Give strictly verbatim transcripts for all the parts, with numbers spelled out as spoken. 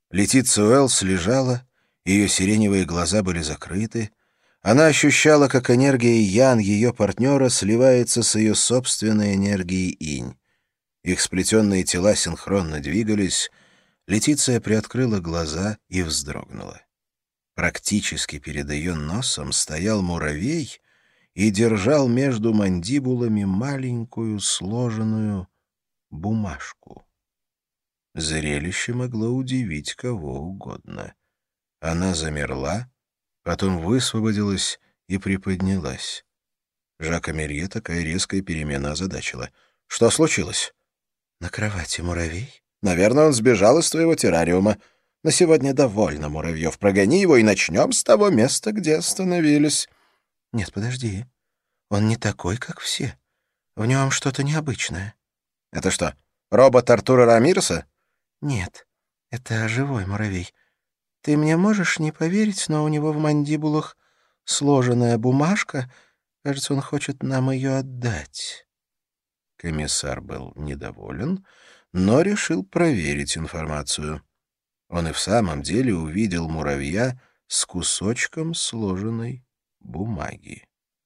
Летиция Уэллс лежала, ее сиреневые глаза были закрыты. Она ощущала, как энергия Ян, ее партнера, сливается с ее собственной энергией инь. Их сплетенные тела синхронно двигались. Летиция приоткрыла глаза и вздрогнула. Практически перед ее носом стоял муравей и держал между мандибулами маленькую сложенную бумажку. Зрелище могло удивить кого угодно. Она замерла, потом высвободилась и приподнялась. Жака Мерье такая резкая перемена озадачила. «Что случилось?» «На кровати муравей?» «Наверное, он сбежал из твоего террариума. На сегодня довольно муравьев. Прогони его и начнем с того места, где остановились». «Нет, подожди. Он не такой, как все. В нем что-то необычное». «Это что, робот Артура Рамиреса?» «Нет, это живой муравей. Ты мне можешь не поверить, но у него в мандибулах сложенная бумажка. Кажется, он хочет нам ее отдать». Комиссар был недоволен, но решил проверить информацию. Он и в самом деле увидел муравья с кусочком сложенной бумаги.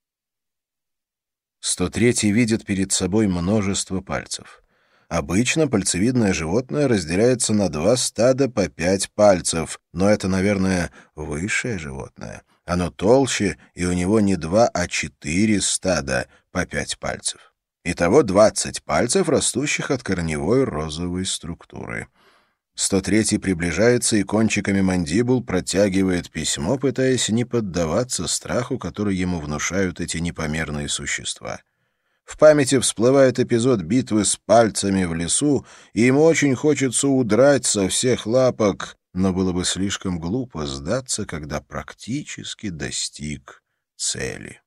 сто третий видит перед собой множество пальцев. Обычно пальцевидное животное разделяется на два стада по пять пальцев, но это, наверное, высшее животное. Оно толще, и у него не два, а четыре стада по пять пальцев. Итого двадцать пальцев, растущих от корневой розовой структуры. сто третий приближается и кончиками мандибул протягивает письмо, пытаясь не поддаваться страху, который ему внушают эти непомерные существа. В памяти всплывает эпизод битвы с пальцами в лесу, и ему очень хочется удрать со всех лапок, но было бы слишком глупо сдаться, когда практически достиг цели.